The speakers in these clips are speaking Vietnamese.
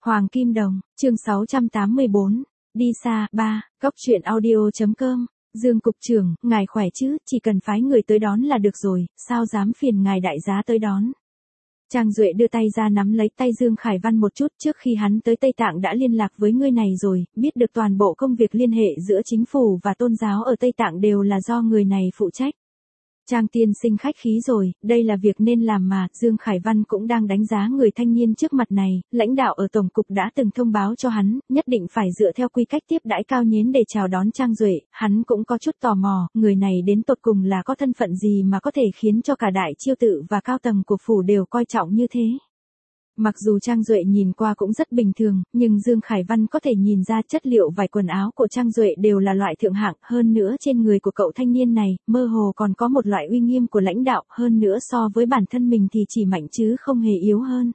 Hoàng Kim Đồng, chương 684, đi xa, 3, góc truyện audio.com, Dương Cục trưởng, ngài khỏe chứ, chỉ cần phái người tới đón là được rồi, sao dám phiền ngài đại giá tới đón. Trang Duệ đưa tay ra nắm lấy tay Dương Khải Văn một chút, trước khi hắn tới Tây Tạng đã liên lạc với ngươi này rồi, biết được toàn bộ công việc liên hệ giữa chính phủ và tôn giáo ở Tây Tạng đều là do người này phụ trách. Trang tiên sinh khách khí rồi, đây là việc nên làm mà, Dương Khải Văn cũng đang đánh giá người thanh niên trước mặt này, lãnh đạo ở Tổng cục đã từng thông báo cho hắn, nhất định phải dựa theo quy cách tiếp đãi cao nhến để chào đón Trang Duệ, hắn cũng có chút tò mò, người này đến tột cùng là có thân phận gì mà có thể khiến cho cả đại chiêu tự và cao tầng của phủ đều coi trọng như thế. Mặc dù Trang Duệ nhìn qua cũng rất bình thường, nhưng Dương Khải Văn có thể nhìn ra chất liệu vải quần áo của Trang Duệ đều là loại thượng hạng, hơn nữa trên người của cậu thanh niên này, mơ hồ còn có một loại uy nghiêm của lãnh đạo, hơn nữa so với bản thân mình thì chỉ mạnh chứ không hề yếu hơn.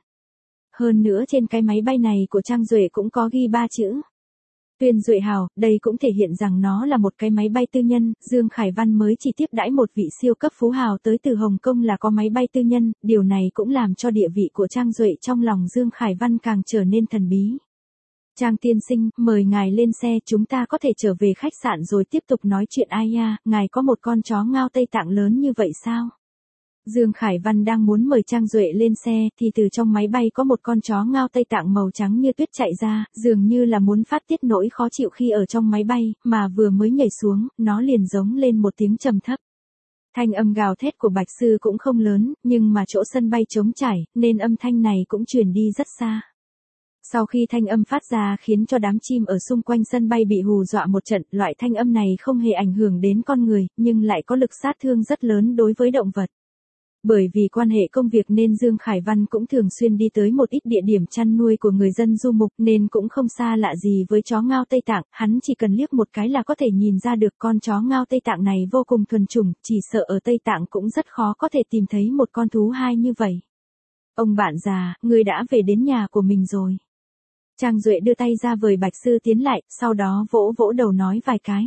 Hơn nữa trên cái máy bay này của Trang Duệ cũng có ghi 3 chữ. Tuyên Duệ Hào, đây cũng thể hiện rằng nó là một cái máy bay tư nhân, Dương Khải Văn mới chỉ tiếp đãi một vị siêu cấp phú hào tới từ Hồng Kông là có máy bay tư nhân, điều này cũng làm cho địa vị của Trang Duệ trong lòng Dương Khải Văn càng trở nên thần bí. Trang tiên sinh, mời ngài lên xe, chúng ta có thể trở về khách sạn rồi tiếp tục nói chuyện ai nha, ngài có một con chó ngao Tây Tạng lớn như vậy sao? Dương Khải Văn đang muốn mời Trang Duệ lên xe, thì từ trong máy bay có một con chó ngao Tây Tạng màu trắng như tuyết chạy ra, dường như là muốn phát tiết nỗi khó chịu khi ở trong máy bay, mà vừa mới nhảy xuống, nó liền giống lên một tiếng trầm thấp. Thanh âm gào thét của Bạch Sư cũng không lớn, nhưng mà chỗ sân bay trống trải, nên âm thanh này cũng truyền đi rất xa. Sau khi thanh âm phát ra khiến cho đám chim ở xung quanh sân bay bị hù dọa một trận, loại thanh âm này không hề ảnh hưởng đến con người, nhưng lại có lực sát thương rất lớn đối với động vật. Bởi vì quan hệ công việc nên Dương Khải Văn cũng thường xuyên đi tới một ít địa điểm chăn nuôi của người dân du mục nên cũng không xa lạ gì với chó ngao Tây Tạng, hắn chỉ cần liếc một cái là có thể nhìn ra được con chó ngao Tây Tạng này vô cùng thuần chủng, chỉ sợ ở Tây Tạng cũng rất khó có thể tìm thấy một con thú hai như vậy. Ông bạn già, người đã về đến nhà của mình rồi. Trang Duệ đưa tay ra vời Bạch Sư tiến lại, sau đó vỗ vỗ đầu nói vài cái.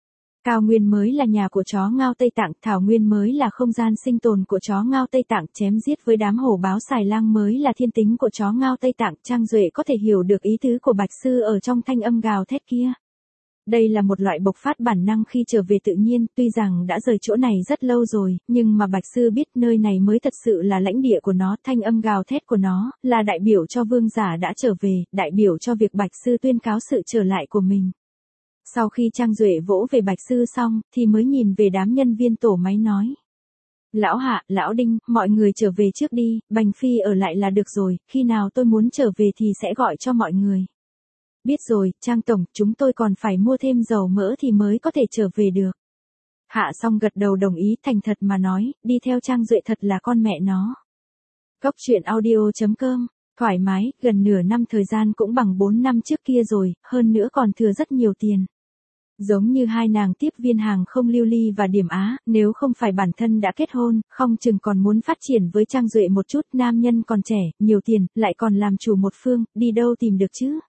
Cao nguyên mới là nhà của chó ngao Tây Tạng, thảo nguyên mới là không gian sinh tồn của chó ngao Tây Tạng, chém giết với đám hổ báo xài lang mới là thiên tính của chó ngao Tây Tạng. Trang Duệ có thể hiểu được ý tứ của Bạch Sư ở trong thanh âm gào thét kia. Đây là một loại bộc phát bản năng khi trở về tự nhiên, tuy rằng đã rời chỗ này rất lâu rồi, nhưng mà Bạch Sư biết nơi này mới thật sự là lãnh địa của nó, thanh âm gào thét của nó, là đại biểu cho vương giả đã trở về, đại biểu cho việc Bạch Sư tuyên cáo sự trở lại của mình. Sau khi Trang Duệ vỗ về Bạch Sư xong, thì mới nhìn về đám nhân viên tổ máy nói. Lão Hạ, Lão Đinh, mọi người trở về trước đi, Bành Phi ở lại là được rồi, khi nào tôi muốn trở về thì sẽ gọi cho mọi người. Biết rồi, Trang Tổng, chúng tôi còn phải mua thêm dầu mỡ thì mới có thể trở về được. Hạ xong gật đầu đồng ý, thành thật mà nói, đi theo Trang Duệ thật là con mẹ nó. Góc truyện audio.com, thoải mái, gần nửa năm thời gian cũng bằng 4 năm trước kia rồi, hơn nữa còn thừa rất nhiều tiền. Giống như hai nàng tiếp viên hàng không Lưu Ly và Điểm Á, nếu không phải bản thân đã kết hôn, không chừng còn muốn phát triển với Trang Duệ một chút, nam nhân còn trẻ, nhiều tiền, lại còn làm chủ một phương, đi đâu tìm được chứ?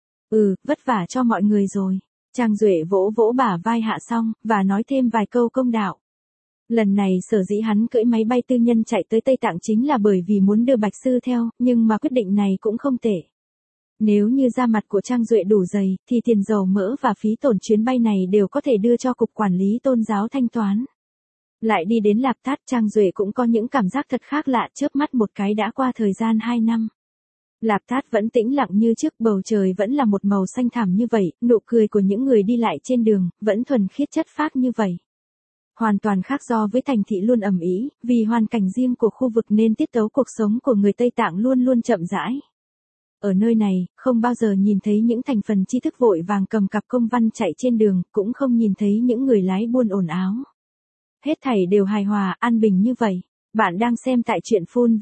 Vất vả cho mọi người rồi. Trang Duệ vỗ vỗ bả vai Hạ xong, và nói thêm vài câu công đạo. Lần này sở dĩ hắn cưỡi máy bay tư nhân chạy tới Tây Tạng chính là bởi vì muốn đưa Bạch Sư theo, nhưng mà quyết định này cũng không tệ. Nếu như da mặt của Trang Duệ đủ dày, thì tiền dầu mỡ và phí tổn chuyến bay này đều có thể đưa cho Cục Quản lý Tôn giáo thanh toán. Lại đi đến Lạp Thát, Trang Duệ cũng có những cảm giác thật khác lạ, chớp mắt một cái đã qua thời gian 2 năm. Lạp Thát vẫn tĩnh lặng như trước, bầu trời vẫn là một màu xanh thẳm như vậy, nụ cười của những người đi lại trên đường, vẫn thuần khiết chất phác như vậy. Hoàn toàn khác so với thành thị luôn ầm ĩ, vì hoàn cảnh riêng của khu vực nên tiết tấu cuộc sống của người Tây Tạng luôn luôn chậm rãi. Ở nơi này, không bao giờ nhìn thấy những thành phần tri thức vội vàng cầm cặp công văn chạy trên đường, cũng không nhìn thấy những người lái buôn ồn áo. Hết thảy đều hài hòa, an bình như vậy. Bạn đang xem tại truyện phun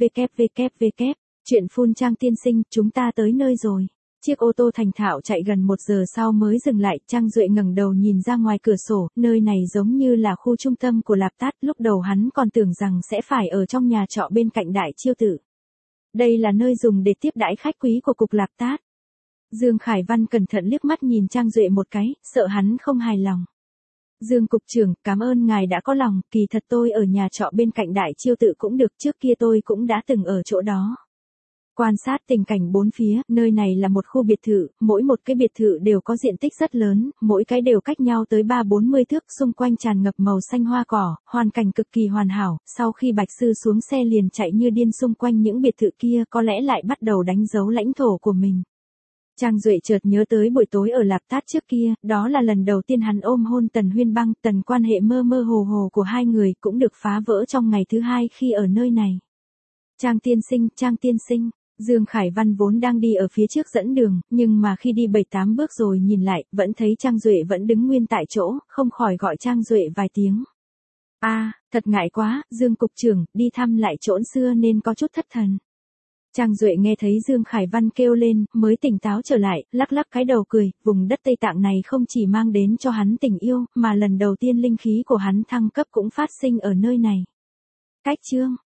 www. Truyện phun Trang tiên sinh, chúng ta tới nơi rồi. Chiếc ô tô thành thạo chạy gần 1 giờ sau mới dừng lại, Trang Duệ ngẩng đầu nhìn ra ngoài cửa sổ, nơi này giống như là khu trung tâm của Lạp Thát, lúc đầu hắn còn tưởng rằng sẽ phải ở trong nhà trọ bên cạnh đại chiêu tự. Đây là nơi dùng để tiếp đãi khách quý của Cục Lạp Thát. Dương Khải Văn cẩn thận liếc mắt nhìn Trang Duệ một cái, sợ hắn không hài lòng. Dương Cục trưởng, cảm ơn ngài đã có lòng, kỳ thật tôi ở nhà trọ bên cạnh đại chiêu tự cũng được, trước kia tôi cũng đã từng ở chỗ đó. Quan sát tình cảnh bốn phía, nơi này là một khu biệt thự, mỗi một cái biệt thự đều có diện tích rất lớn, mỗi cái đều cách nhau tới 3-40 thước, xung quanh tràn ngập màu xanh hoa cỏ, hoàn cảnh cực kỳ hoàn hảo. Sau khi Bạch Sư xuống xe liền chạy như điên xung quanh những biệt thự kia, có lẽ lại bắt đầu đánh dấu lãnh thổ của mình. Trang Duệ chợt nhớ tới buổi tối ở Lạp Tát trước kia, đó là lần đầu tiên hắn ôm hôn Tần Huyên Băng, Tần quan hệ mơ mơ hồ hồ của hai người cũng được phá vỡ trong ngày thứ hai khi ở nơi này. Trang tiên sinh, Dương Khải Văn vốn đang đi ở phía trước dẫn đường, nhưng mà khi đi 7-8 bước rồi nhìn lại, vẫn thấy Trang Duệ vẫn đứng nguyên tại chỗ, không khỏi gọi Trang Duệ vài tiếng. Thật ngại quá, Dương cục trưởng, đi thăm lại trốn xưa nên có chút thất thần. Trang Duệ nghe thấy Dương Khải Văn kêu lên, mới tỉnh táo trở lại, lắc lắc cái đầu cười, vùng đất Tây Tạng này không chỉ mang đến cho hắn tình yêu, mà lần đầu tiên linh khí của hắn thăng cấp cũng phát sinh ở nơi này. Cách chương